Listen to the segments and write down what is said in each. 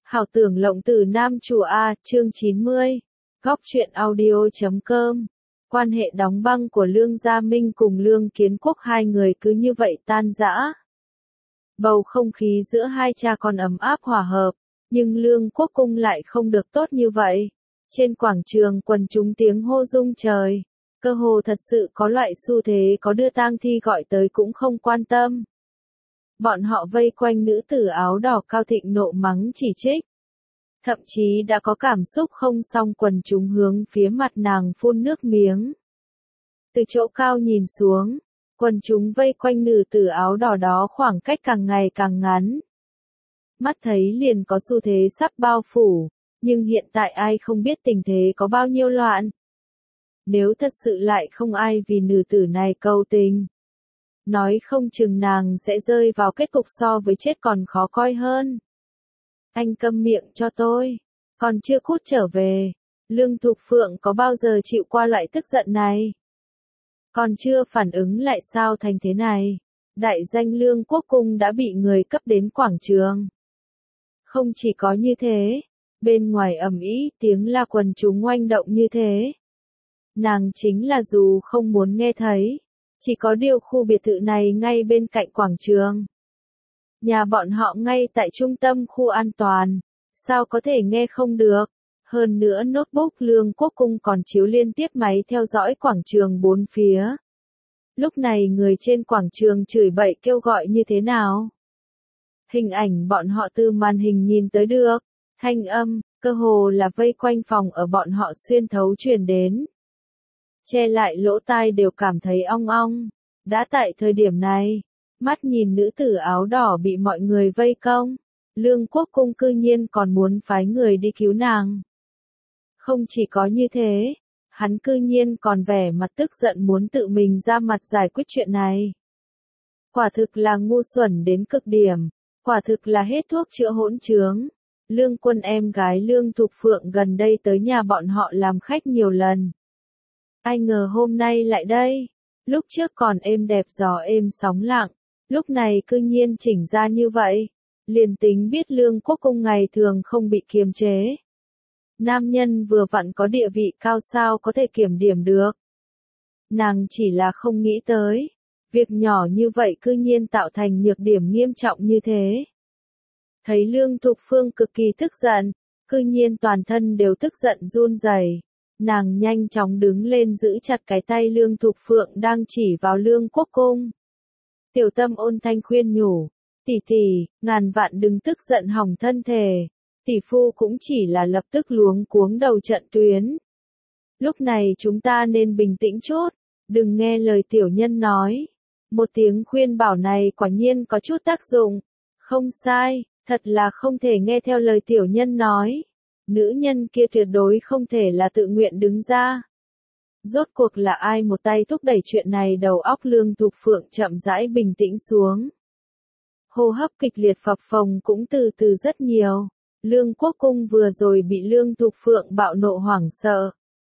Hảo tưởng lộng từ nam chủ A, chương 90. Góc truyện audio.com. Quan hệ đóng băng của Lương Gia Minh cùng Lương Kiến Quốc, hai người cứ như vậy tan rã. Bầu không khí giữa hai cha con ấm áp hòa hợp, nhưng Lương Quốc Cung lại không được tốt như vậy. Trên quảng trường quần chúng tiếng hô rung trời, cơ hồ thật sự có loại xu thế có đưa tang thi gọi tới cũng không quan tâm. Bọn họ vây quanh nữ tử áo đỏ Cao Thịnh nộ mắng chỉ trích. Thậm chí đã có cảm xúc không xong, quần chúng hướng phía mặt nàng phun nước miếng. Từ chỗ cao nhìn xuống, quần chúng vây quanh nữ tử áo đỏ đó khoảng cách càng ngày càng ngắn. Mắt thấy liền có xu thế sắp bao phủ, nhưng hiện tại ai không biết tình thế có bao nhiêu loạn. Nếu thật sự lại không ai vì nữ tử này cầu tình, nói không chừng nàng sẽ rơi vào kết cục so với chết còn khó coi hơn. Anh câm miệng cho tôi, còn chưa cút trở về. Lương Thục Phượng có bao giờ chịu qua loại tức giận này? Còn chưa phản ứng lại sao thành thế này? Đại danh Lương Quốc Cung đã bị người cấp đến quảng trường. Không chỉ có như thế, bên ngoài ầm ĩ tiếng la quần chúng oanh động như thế. Nàng chính là dù không muốn nghe thấy, chỉ có điều khu biệt thự này ngay bên cạnh quảng trường. Nhà bọn họ ngay tại trung tâm khu an toàn, sao có thể nghe không được? Hơn nữa notebook Lương Quốc Cung còn chiếu liên tiếp máy theo dõi quảng trường bốn phía. Lúc này người trên quảng trường chửi bậy kêu gọi như thế nào? Hình ảnh bọn họ từ màn hình nhìn tới được, thanh âm, cơ hồ là vây quanh phòng ở bọn họ xuyên thấu truyền đến. Che lại lỗ tai đều cảm thấy ong ong. Đã tại thời điểm này, mắt nhìn nữ tử áo đỏ bị mọi người vây công, Lương Quốc Cung cư nhiên còn muốn phái người đi cứu nàng. Không chỉ có như thế, hắn cư nhiên còn vẻ mặt tức giận muốn tự mình ra mặt giải quyết chuyện này. Quả thực là ngu xuẩn đến cực điểm, quả thực là hết thuốc chữa hỗn trướng. Lương Quân em gái Lương Thục Phượng gần đây tới nhà bọn họ làm khách nhiều lần. Ai ngờ hôm nay lại đây, lúc trước còn êm đẹp gió êm sóng lặng, lúc này cư nhiên chỉnh ra như vậy. Liền tính biết Lương Quốc Cung ngày thường không bị kiềm chế. Nam nhân vừa vặn có địa vị cao sao có thể kiểm điểm được. Nàng chỉ là không nghĩ tới, việc nhỏ như vậy cư nhiên tạo thành nhược điểm nghiêm trọng như thế. Thấy Lương Thục Phương cực kỳ tức giận, cư nhiên toàn thân đều tức giận run rẩy. Nàng nhanh chóng đứng lên giữ chặt cái tay Lương Thục Phượng đang chỉ vào Lương Quốc Cung. Tiểu Tâm ôn thanh khuyên nhủ, tỷ tỷ, ngàn vạn đừng tức giận hỏng thân thể. Tỷ phu cũng chỉ là lập tức luống cuống đầu trận tuyến. Lúc này chúng ta nên bình tĩnh chút, đừng nghe lời tiểu nhân nói. Một tiếng khuyên bảo này quả nhiên có chút tác dụng. Không sai, thật là không thể nghe theo lời tiểu nhân nói. Nữ nhân kia tuyệt đối không thể là tự nguyện đứng ra. Rốt cuộc là ai một tay thúc đẩy chuyện này? Đầu óc Lương Thục Phượng chậm rãi bình tĩnh xuống. Hô hấp kịch liệt phập phồng cũng từ từ rất nhiều. Lương Quốc Cung vừa rồi bị Lương Thục Phượng bạo nộ hoảng sợ.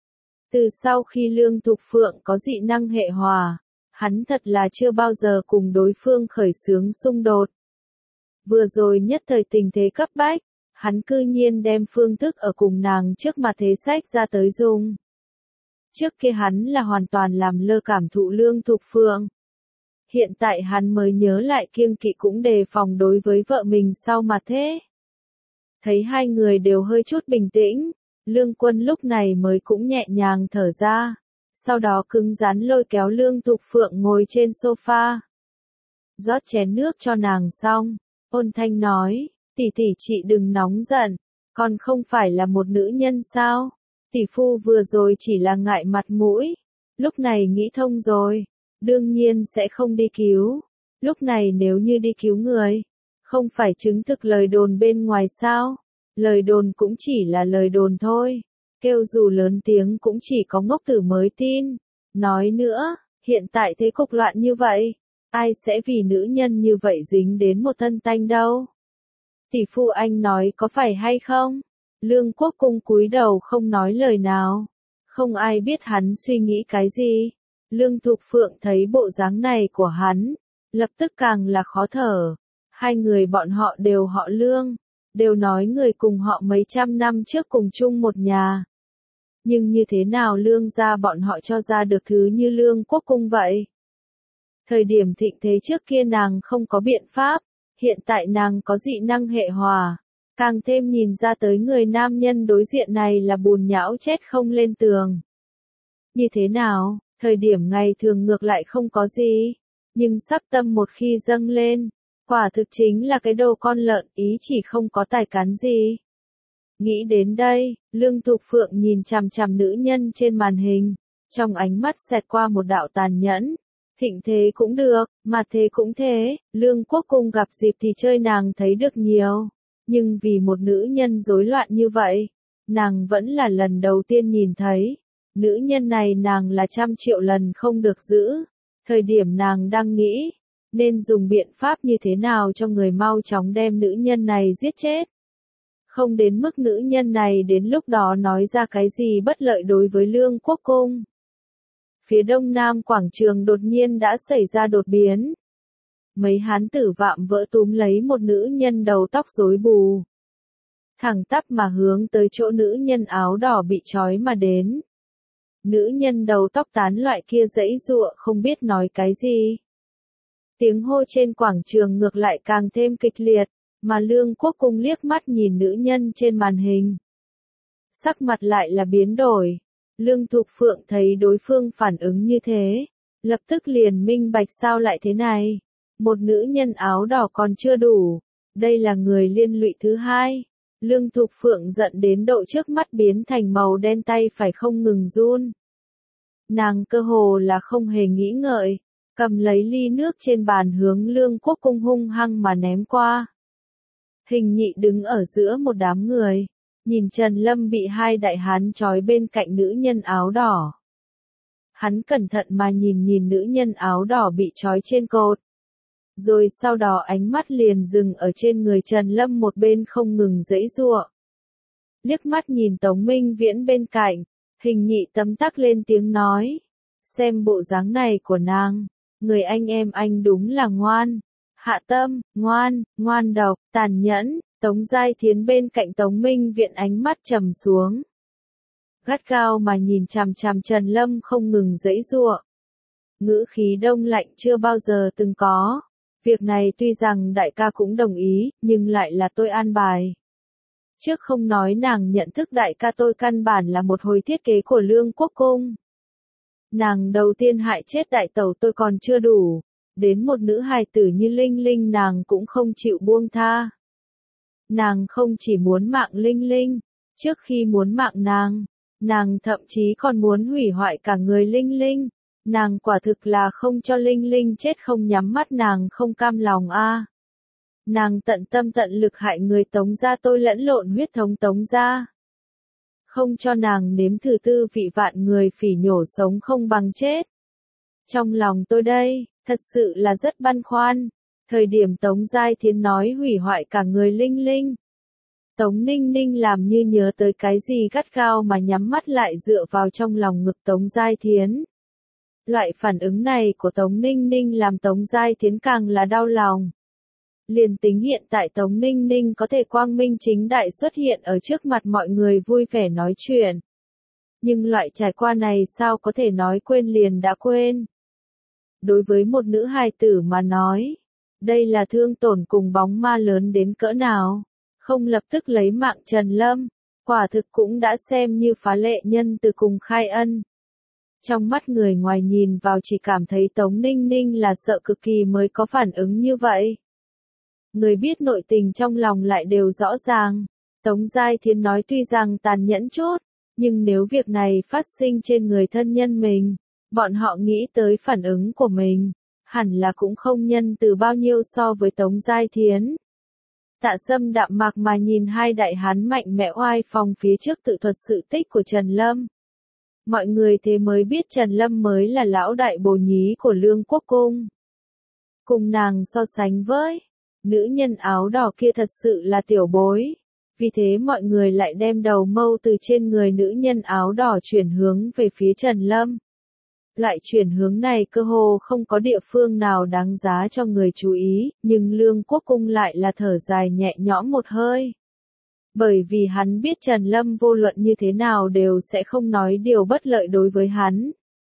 Từ sau khi Lương Thục Phượng có dị năng hệ hòa, hắn thật là chưa bao giờ cùng đối phương khởi xướng xung đột. Vừa rồi nhất thời tình thế cấp bách, hắn cư nhiên đem phương thức ở cùng nàng trước mặt thế sách ra tới dùng. Trước kia hắn là hoàn toàn làm lơ cảm thụ Lương Thục Phượng. Hiện tại hắn mới nhớ lại kiêng kỵ cũng đề phòng đối với vợ mình sau mà thế. Thấy hai người đều hơi chút bình tĩnh, Lương Quân lúc này mới cũng nhẹ nhàng thở ra. Sau đó cứng rắn lôi kéo Lương Thục Phượng ngồi trên sofa. Rót chén nước cho nàng xong, ôn thanh nói, tỷ tỷ chị đừng nóng giận, còn không phải là một nữ nhân sao? Tỷ phu vừa rồi chỉ là ngại mặt mũi, lúc này nghĩ thông rồi, đương nhiên sẽ không đi cứu. Lúc này nếu như đi cứu người, không phải chứng thực lời đồn bên ngoài sao? Lời đồn cũng chỉ là lời đồn thôi, kêu dù lớn tiếng cũng chỉ có ngốc tử mới tin. Nói nữa, hiện tại thế cục loạn như vậy, ai sẽ vì nữ nhân như vậy dính đến một thân tanh đâu? Tỷ phu anh nói có phải hay không? Lương Quốc Cung cúi đầu không nói lời nào. Không ai biết hắn suy nghĩ cái gì. Lương Thục Phượng thấy bộ dáng này của hắn, lập tức càng là khó thở. Hai người bọn họ đều họ Lương. đều nói người cùng họ mấy trăm năm trước cùng chung một nhà. Nhưng như thế nào Lương gia bọn họ cho ra được thứ như Lương Quốc Cung vậy? Thời điểm thịnh thế trước kia nàng không có biện pháp, hiện tại nàng có dị năng hệ hỏa, càng thêm nhìn ra tới người nam nhân đối diện này là bùn nhão chết không lên tường. Như thế nào, thời điểm ngày thường ngược lại không có gì, nhưng sắc tâm một khi dâng lên, quả thực chính là cái đồ con lợn, ý chỉ không có tài cán gì. Nghĩ đến đây, Lương Thục Phượng nhìn chằm chằm nữ nhân trên màn hình, trong ánh mắt xẹt qua một đạo tàn nhẫn. Thịnh thế cũng được, mà thế cũng thế, Lương Quốc Cung gặp dịp thì chơi nàng thấy được nhiều. Nhưng vì một nữ nhân rối loạn như vậy, nàng vẫn là lần đầu tiên nhìn thấy. Nữ nhân này nàng là 100 triệu lần không được giữ. Thời điểm nàng đang nghĩ, nên dùng biện pháp như thế nào cho người mau chóng đem nữ nhân này giết chết. Không đến mức nữ nhân này đến lúc đó nói ra cái gì bất lợi đối với Lương Quốc Cung. Phía đông nam quảng trường đột nhiên đã xảy ra đột biến. Mấy hán tử vạm vỡ túm lấy một nữ nhân đầu tóc rối bù. Thẳng tắp mà hướng tới chỗ nữ nhân áo đỏ bị trói mà đến. Nữ nhân đầu tóc tán loại kia giãy giụa không biết nói cái gì. Tiếng hô trên quảng trường ngược lại càng thêm kịch liệt, mà Lương Quốc Cung liếc mắt nhìn nữ nhân trên màn hình. Sắc mặt lại là biến đổi. Lương Thục Phượng thấy đối phương phản ứng như thế, lập tức liền minh bạch sao lại thế này. Một nữ nhân áo đỏ còn chưa đủ, đây là người liên lụy thứ hai. Lương Thục Phượng giận đến độ trước mắt biến thành màu đen, tay phải không ngừng run. Nàng cơ hồ là không hề nghĩ ngợi, cầm lấy ly nước trên bàn hướng Lương Quốc Cung hung hăng mà ném qua. Hình Nhị đứng ở giữa một đám người, nhìn Trần Lâm bị hai đại hán trói bên cạnh nữ nhân áo đỏ. Hắn cẩn thận mà nhìn nữ nhân áo đỏ bị trói trên cột. Rồi sau đó ánh mắt liền dừng ở trên người Trần Lâm một bên không ngừng giãy giụa. Liếc mắt nhìn Tống Minh Viễn bên cạnh, Hình Nhị tấm tắc lên tiếng nói. Xem bộ dáng này của nàng, người anh em anh đúng là ngoan. Hạ tâm, ngoan độc, tàn nhẫn. Tống Giai Thiến bên cạnh Tống Minh Viện ánh mắt trầm xuống. Gắt gao mà nhìn chằm chằm Trần Lâm không ngừng giãy giụa. Ngữ khí đông lạnh chưa bao giờ từng có. Việc này tuy rằng đại ca cũng đồng ý, nhưng lại là tôi an bài. Trước không nói nàng nhận thức đại ca tôi căn bản là một hồi thiết kế của Lương Quốc Cung. Nàng đầu tiên hại chết đại tẩu tôi còn chưa đủ. Đến một nữ hài tử như Linh Linh nàng cũng không chịu buông tha. Nàng không chỉ muốn mạng Linh Linh, trước khi muốn mạng nàng thậm chí còn muốn hủy hoại cả người Linh Linh. Nàng quả thực là không cho Linh Linh chết không nhắm mắt, nàng không cam lòng a. Nàng tận tâm tận lực hại người Tống gia tôi lẫn lộn huyết thống Tống gia. Không cho nàng nếm thử tư vị vạn người phỉ nhổ sống không bằng chết. Trong lòng tôi đây, thật sự là rất băn khoăn. Thời điểm Tống Giai Thiến nói hủy hoại cả người Linh Linh. Tống Ninh Ninh làm như nhớ tới cái gì gắt gao mà nhắm mắt lại dựa vào trong lòng ngực Tống Giai Thiến. Loại phản ứng này của Tống Ninh Ninh làm Tống Giai Thiến càng là đau lòng. Liền tính hiện tại Tống Ninh Ninh có thể quang minh chính đại xuất hiện ở trước mặt mọi người vui vẻ nói chuyện. Nhưng loại trải qua này sao có thể nói quên liền đã quên. Đối với một nữ hài tử mà nói, đây là thương tổn cùng bóng ma lớn đến cỡ nào. Không lập tức lấy mạng Trần Lâm, quả thực cũng đã xem như phá lệ nhân từ cùng khai ân. Trong mắt người ngoài nhìn vào chỉ cảm thấy Tống Ninh Ninh là sợ cực kỳ mới có phản ứng như vậy. Người biết nội tình trong lòng lại đều rõ ràng. Tống Giai Thiến nói tuy rằng tàn nhẫn chút, nhưng nếu việc này phát sinh trên người thân nhân mình, bọn họ nghĩ tới phản ứng của mình, hẳn là cũng không nhân từ bao nhiêu so với Tống Giai Thiến. Tạ Sâm đạm mạc mà nhìn hai đại hán mạnh mẽ oai phong phía trước tự thuật sự tích của Trần Lâm. Mọi người thế mới biết Trần Lâm mới là lão đại bồ nhí của Lương Quốc Cung. Cùng nàng so sánh với, nữ nhân áo đỏ kia thật sự là tiểu bối. Vì thế mọi người lại đem đầu mâu từ trên người nữ nhân áo đỏ chuyển hướng về phía Trần Lâm. Loại chuyển hướng này cơ hồ không có địa phương nào đáng giá cho người chú ý, nhưng Lương Quốc Cung lại là thở dài nhẹ nhõm một hơi. Bởi vì hắn biết Trần Lâm vô luận như thế nào đều sẽ không nói điều bất lợi đối với hắn.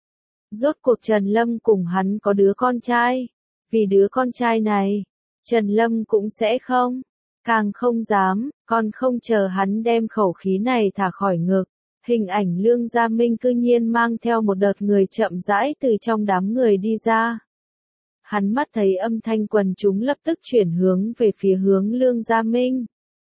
Rốt cuộc Trần Lâm cùng hắn có đứa con trai. Vì đứa con trai này, Trần Lâm cũng sẽ không, càng không dám, còn không chờ hắn đem khẩu khí này thả khỏi ngực. Hình ảnh Lương Gia Minh cư nhiên mang theo một đợt người chậm rãi từ trong đám người đi ra. Hắn mắt thấy âm thanh quần chúng lập tức chuyển hướng về phía hướng Lương Gia Minh.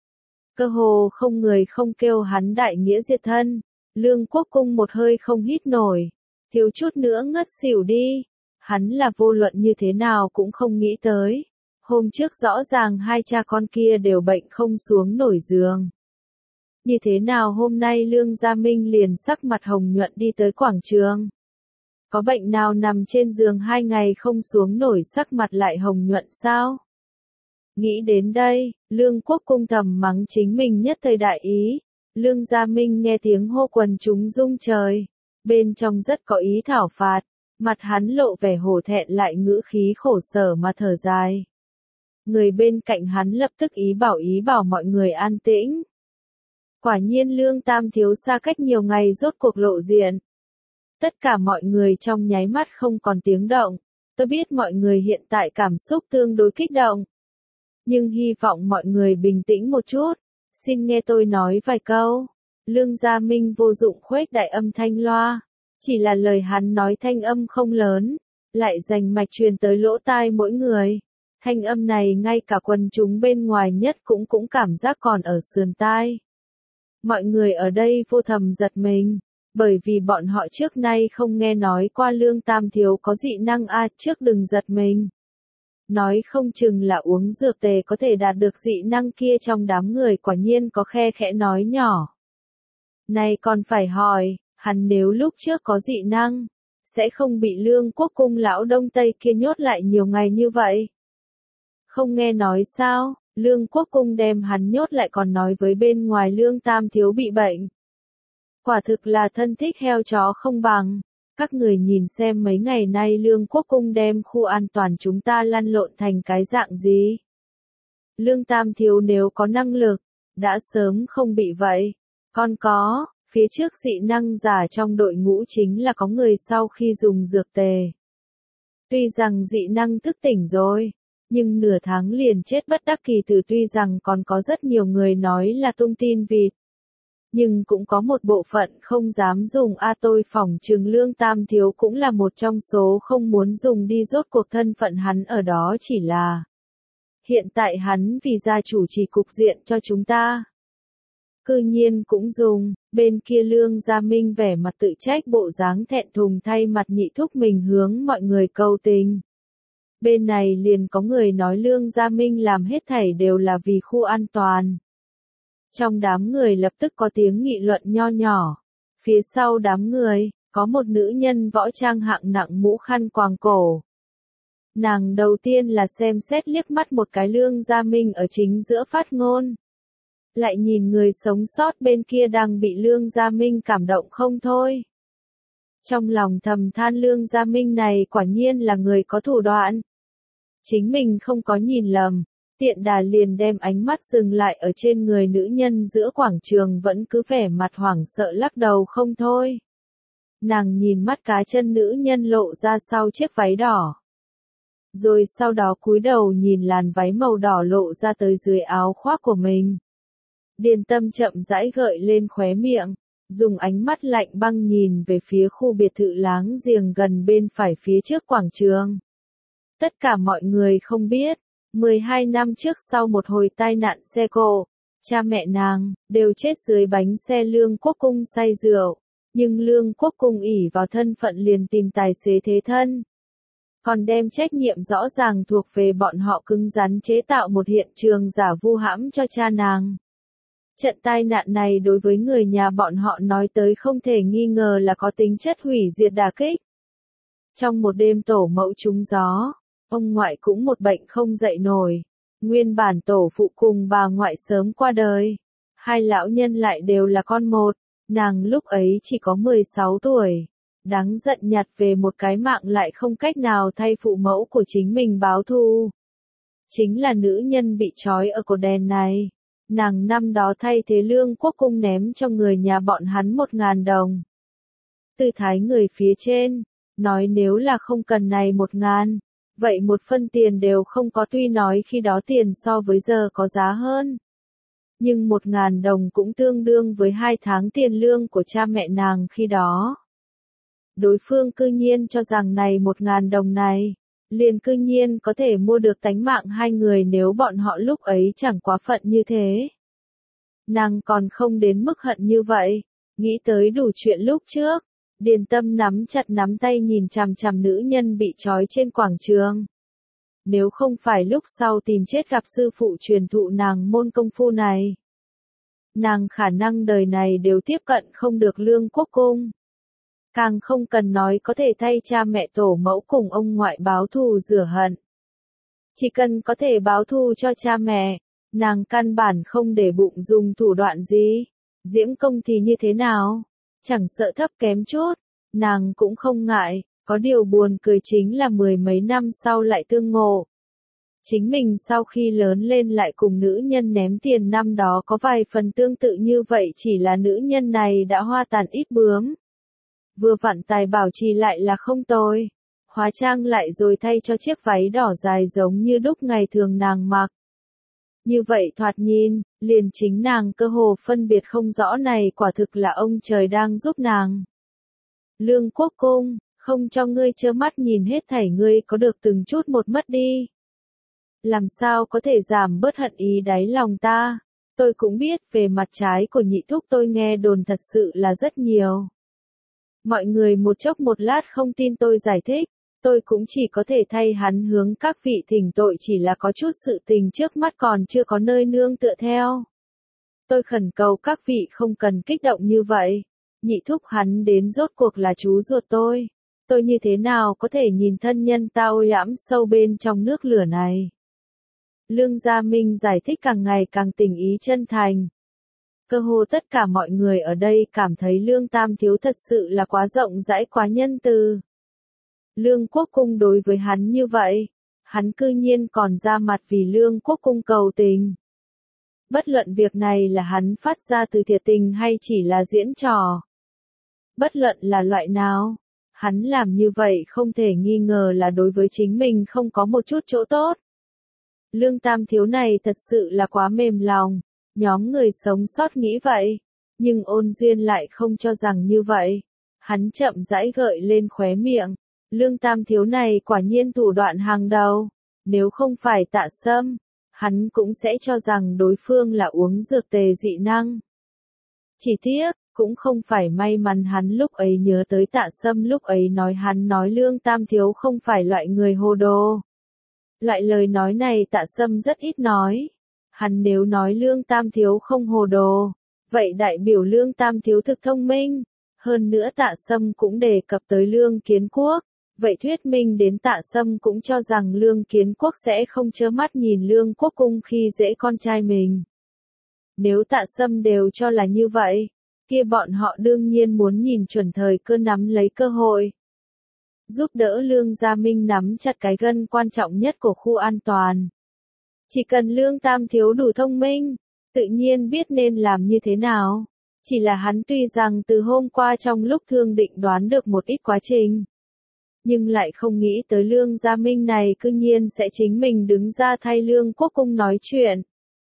Cơ hồ không người không kêu hắn đại nghĩa diệt thân. Lương Quốc Cung một hơi không hít nổi, thiếu chút nữa ngất xỉu đi. Hắn là vô luận như thế nào cũng không nghĩ tới. Hôm trước rõ ràng hai cha con kia đều bệnh không xuống nổi giường. Như thế nào hôm nay Lương Gia Minh liền sắc mặt hồng nhuận đi tới quảng trường? Có bệnh nào nằm trên giường 2 ngày không xuống nổi sắc mặt lại hồng nhuận sao? Nghĩ đến đây, Lương Quốc Cung thầm mắng chính mình nhất thời đại ý. Lương Gia Minh nghe tiếng hô quần chúng rung trời. Bên trong rất có ý thảo phạt. Mặt hắn lộ vẻ hổ thẹn lại ngữ khí khổ sở mà thở dài. Người bên cạnh hắn lập tức ý bảo mọi người an tĩnh. Quả nhiên Lương Tam thiếu xa cách nhiều ngày rốt cuộc lộ diện. Tất cả mọi người trong nháy mắt không còn tiếng động. Tôi biết mọi người hiện tại cảm xúc tương đối kích động. Nhưng hy vọng mọi người bình tĩnh một chút. Xin nghe tôi nói vài câu. Lương Gia Minh vô dụng khuếch đại âm thanh loa. Chỉ là lời hắn nói thanh âm không lớn. Lại rành mạch truyền tới lỗ tai mỗi người. Thanh âm này ngay cả quần chúng bên ngoài nhất cũng cảm giác còn ở sườn tai. Mọi người ở đây vô thầm giật mình. Bởi vì bọn họ trước nay không nghe nói qua Lương Tam thiếu có dị năng trước đừng giật mình. Nói không chừng là uống dược tề có thể đạt được dị năng kia trong đám người quả nhiên có khe khẽ nói nhỏ. Này còn phải hỏi, hắn nếu lúc trước có dị năng, sẽ không bị Lương Quốc Cung lão Đông Tây kia nhốt lại nhiều ngày như vậy. Không nghe nói sao, Lương Quốc Cung đem hắn nhốt lại còn nói với bên ngoài Lương Tam thiếu bị bệnh. Quả thực là thân thích heo chó không bằng. Các người nhìn xem mấy ngày nay Lương Quốc Cung đem khu an toàn chúng ta lăn lộn thành cái dạng gì. Lương Tam thiếu nếu có năng lực, đã sớm không bị vậy. Còn có, phía trước dị năng giả trong đội ngũ chính là có người sau khi dùng dược tề. Tuy rằng dị năng thức tỉnh rồi, nhưng nửa tháng liền chết bất đắc kỳ tử, tuy rằng còn có rất nhiều người nói là tung tin vịt. Nhưng cũng có một bộ phận không dám dùng tôi phỏng chừng Lương Tam thiếu cũng là một trong số không muốn dùng đi, rốt cuộc thân phận hắn ở đó chỉ là. Hiện tại hắn vì gia chủ trì cục diện cho chúng ta. Cư nhiên cũng dùng, bên kia Lương Gia Minh vẻ mặt tự trách bộ dáng thẹn thùng thay mặt nhị thúc mình hướng mọi người cầu tình. Bên này liền có người nói Lương Gia Minh làm hết thảy đều là vì khu an toàn. Trong đám người lập tức có tiếng nghị luận nho nhỏ. Phía sau đám người, có một nữ nhân võ trang hạng nặng mũ khăn quàng cổ. Nàng đầu tiên là xem xét liếc mắt một cái Lương Gia Minh ở chính giữa phát ngôn. Lại nhìn người sống sót bên kia đang bị Lương Gia Minh cảm động không thôi. Trong lòng thầm than Lương Gia Minh này quả nhiên là người có thủ đoạn. Chính mình không có nhìn lầm. Tiện đà liền đem ánh mắt dừng lại ở trên người nữ nhân giữa quảng trường vẫn cứ vẻ mặt hoảng sợ lắc đầu không thôi. Nàng nhìn mắt cá chân nữ nhân lộ ra sau chiếc váy đỏ. Rồi sau đó cúi đầu nhìn làn váy màu đỏ lộ ra tới dưới áo khoác của mình. Điền Tâm chậm rãi gợi lên khóe miệng, dùng ánh mắt lạnh băng nhìn về phía khu biệt thự láng giềng gần bên phải phía trước quảng trường. Tất cả mọi người không biết. 12 năm trước sau một hồi tai nạn xe cộ, cha mẹ nàng đều chết dưới bánh xe Lương Quốc Cung say rượu, nhưng Lương Quốc Cung ỷ vào thân phận liền tìm tài xế thế thân. Còn đem trách nhiệm rõ ràng thuộc về bọn họ cứng rắn chế tạo một hiện trường giả vu hãm cho cha nàng. Trận tai nạn này đối với người nhà bọn họ nói tới không thể nghi ngờ là có tính chất hủy diệt đả kích. Trong một đêm tổ mẫu trúng gió, ông ngoại cũng một bệnh không dậy nổi. Nguyên bản tổ phụ cùng bà ngoại sớm qua đời. Hai lão nhân lại đều là con một. Nàng lúc ấy chỉ có 16 tuổi. Đáng giận nhặt về một cái mạng lại không cách nào thay phụ mẫu của chính mình báo thù. Chính là nữ nhân bị trói ở cột đèn này. Nàng năm đó thay thế Lương Quốc Cung ném cho người nhà bọn hắn 1.000 đồng. Tư thái người phía trên, nói nếu là không cần này 1.000, vậy một phân tiền đều không có, tuy nói khi đó tiền so với giờ có giá hơn. Nhưng 1.000 đồng cũng tương đương với 2 tháng tiền lương của cha mẹ nàng khi đó. Đối phương cư nhiên cho rằng này 1.000 đồng này, liền cư nhiên có thể mua được tánh mạng hai người nếu bọn họ lúc ấy chẳng quá phận như thế. Nàng còn không đến mức hận như vậy, nghĩ tới đủ chuyện lúc trước, Điền Tâm nắm chặt nắm tay nhìn chằm chằm nữ nhân bị trói trên quảng trường. Nếu không phải lúc sau tìm chết gặp sư phụ truyền thụ nàng môn công phu này, nàng khả năng đời này đều tiếp cận không được Lương Quốc Cung. Càng không cần nói có thể thay cha mẹ tổ mẫu cùng ông ngoại báo thù rửa hận. Chỉ cần có thể báo thù cho cha mẹ, nàng căn bản không để bụng dùng thủ đoạn gì. Diễm công thì như thế nào? Chẳng sợ thấp kém chút, nàng cũng không ngại, có điều buồn cười chính là 10 mấy năm sau lại tương ngộ. Chính mình sau khi lớn lên lại cùng nữ nhân ném tiền năm đó có vài phần tương tự như vậy, chỉ là nữ nhân này đã hoa tàn ít bướm. Vừa vặn tài bảo trì lại là không tồi. Hóa trang lại rồi thay cho chiếc váy đỏ dài giống như đúc ngày thường nàng mặc. Như vậy thoạt nhìn, liền chính nàng cơ hồ phân biệt không rõ này quả thực là ông trời đang giúp nàng. Lương Quốc Cung, không cho ngươi trơ mắt nhìn hết thảy, ngươi có được từng chút một mất đi. Làm sao có thể giảm bớt hận ý đáy lòng ta? Tôi cũng biết về mặt trái của nhị thúc tôi nghe đồn thật sự là rất nhiều. Mọi người một chốc một lát không tin tôi giải thích, tôi cũng chỉ có thể thay hắn hướng các vị thỉnh tội, chỉ là có chút sự tình trước mắt còn chưa có nơi nương tựa theo. Tôi khẩn cầu các vị không cần kích động như vậy, nhị thúc hắn đến rốt cuộc là chú ruột tôi như thế nào có thể nhìn thân nhân ta ôi ẵm sâu bên trong nước lửa này. Lương Gia Minh giải thích càng ngày càng tình ý chân thành. Cơ hồ tất cả mọi người ở đây cảm thấy Lương Tam Thiếu thật sự là quá rộng rãi, quá nhân từ. Lương Quốc Cung đối với hắn như vậy, hắn cư nhiên còn ra mặt vì Lương Quốc Cung cầu tình. Bất luận việc này là hắn phát ra từ thiệt tình hay chỉ là diễn trò. Bất luận là loại nào, hắn làm như vậy không thể nghi ngờ là đối với chính mình không có một chút chỗ tốt. Lương Tam Thiếu này thật sự là quá mềm lòng, nhóm người sống sót nghĩ vậy, nhưng Ôn Duyên lại không cho rằng như vậy. Hắn chậm rãi gợi lên khóe miệng, Lương Tam Thiếu này quả nhiên thủ đoạn hàng đầu, nếu không phải Tạ Sâm, hắn cũng sẽ cho rằng đối phương là uống dược tề dị năng. Chỉ tiếc, cũng không phải may mắn hắn lúc ấy nhớ tới Tạ Sâm lúc ấy hắn nói Lương Tam Thiếu không phải loại người hồ đồ. Loại lời nói này Tạ Sâm rất ít nói. Hắn nếu nói Lương Tam Thiếu không hồ đồ, vậy đại biểu Lương Tam Thiếu thực thông minh. Hơn nữa Tạ Sâm cũng đề cập tới Lương Kiến Quốc, vậy thuyết minh đến Tạ Sâm cũng cho rằng Lương Kiến Quốc sẽ không trơ mắt nhìn Lương Quốc Cung khi dễ con trai mình. Nếu Tạ Sâm đều cho là như vậy, kia bọn họ đương nhiên muốn nhìn chuẩn thời cơ nắm lấy cơ hội. Giúp đỡ Lương Gia Minh nắm chặt cái gân quan trọng nhất của khu an toàn. Chỉ cần Lương Tam Thiếu đủ thông minh, tự nhiên biết nên làm như thế nào. Chỉ là hắn tuy rằng từ hôm qua trong lúc thương định đoán được một ít quá trình, nhưng lại không nghĩ tới Lương Gia Minh này cư nhiên sẽ chính mình đứng ra thay Lương Quốc Cung nói chuyện.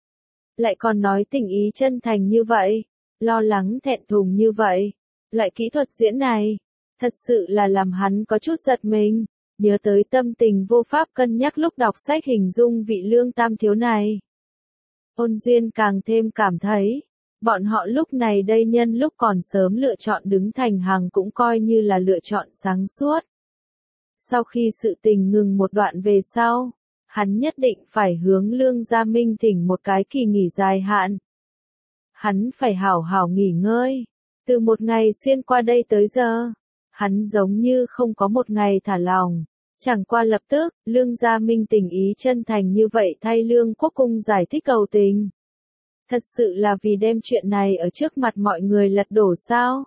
Lại còn nói tình ý chân thành như vậy, lo lắng thẹn thùng như vậy. Loại kỹ thuật diễn này, thật sự là làm hắn có chút giật mình, nhớ tới tâm tình vô pháp cân nhắc lúc đọc sách hình dung vị Lương Tam Thiếu này. Ôn Duyên càng thêm cảm thấy, bọn họ lúc này đây nhân lúc còn sớm lựa chọn đứng thành hàng cũng coi như là lựa chọn sáng suốt. Sau khi sự tình ngừng một đoạn về sau, hắn nhất định phải hướng Lương Gia Minh thỉnh một cái kỳ nghỉ dài hạn. Hắn phải hảo hảo nghỉ ngơi. Từ một ngày xuyên qua đây tới giờ, hắn giống như không có một ngày thả lỏng. Chẳng qua lập tức, Lương Gia Minh tình ý chân thành như vậy thay Lương Quốc Cung giải thích cầu tình. Thật sự là vì đem chuyện này ở trước mặt mọi người lật đổ sao?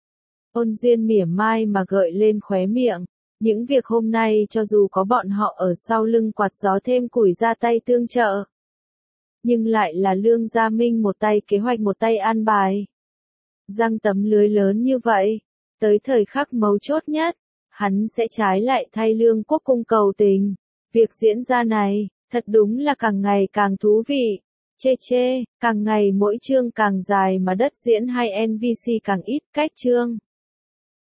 Ôn Duyên mỉa mai mà gợi lên khóe miệng. Những việc hôm nay cho dù có bọn họ ở sau lưng quạt gió thêm củi ra tay tương trợ, nhưng lại là Lương Gia Minh một tay kế hoạch một tay an bài. Giăng tấm lưới lớn như vậy, tới thời khắc mấu chốt nhất, hắn sẽ trái lại thay Lương Quốc Cung cầu tình. Việc diễn ra này, thật đúng là càng ngày càng thú vị. Càng ngày mỗi chương càng dài mà đất diễn hay NVC càng ít, cách chương.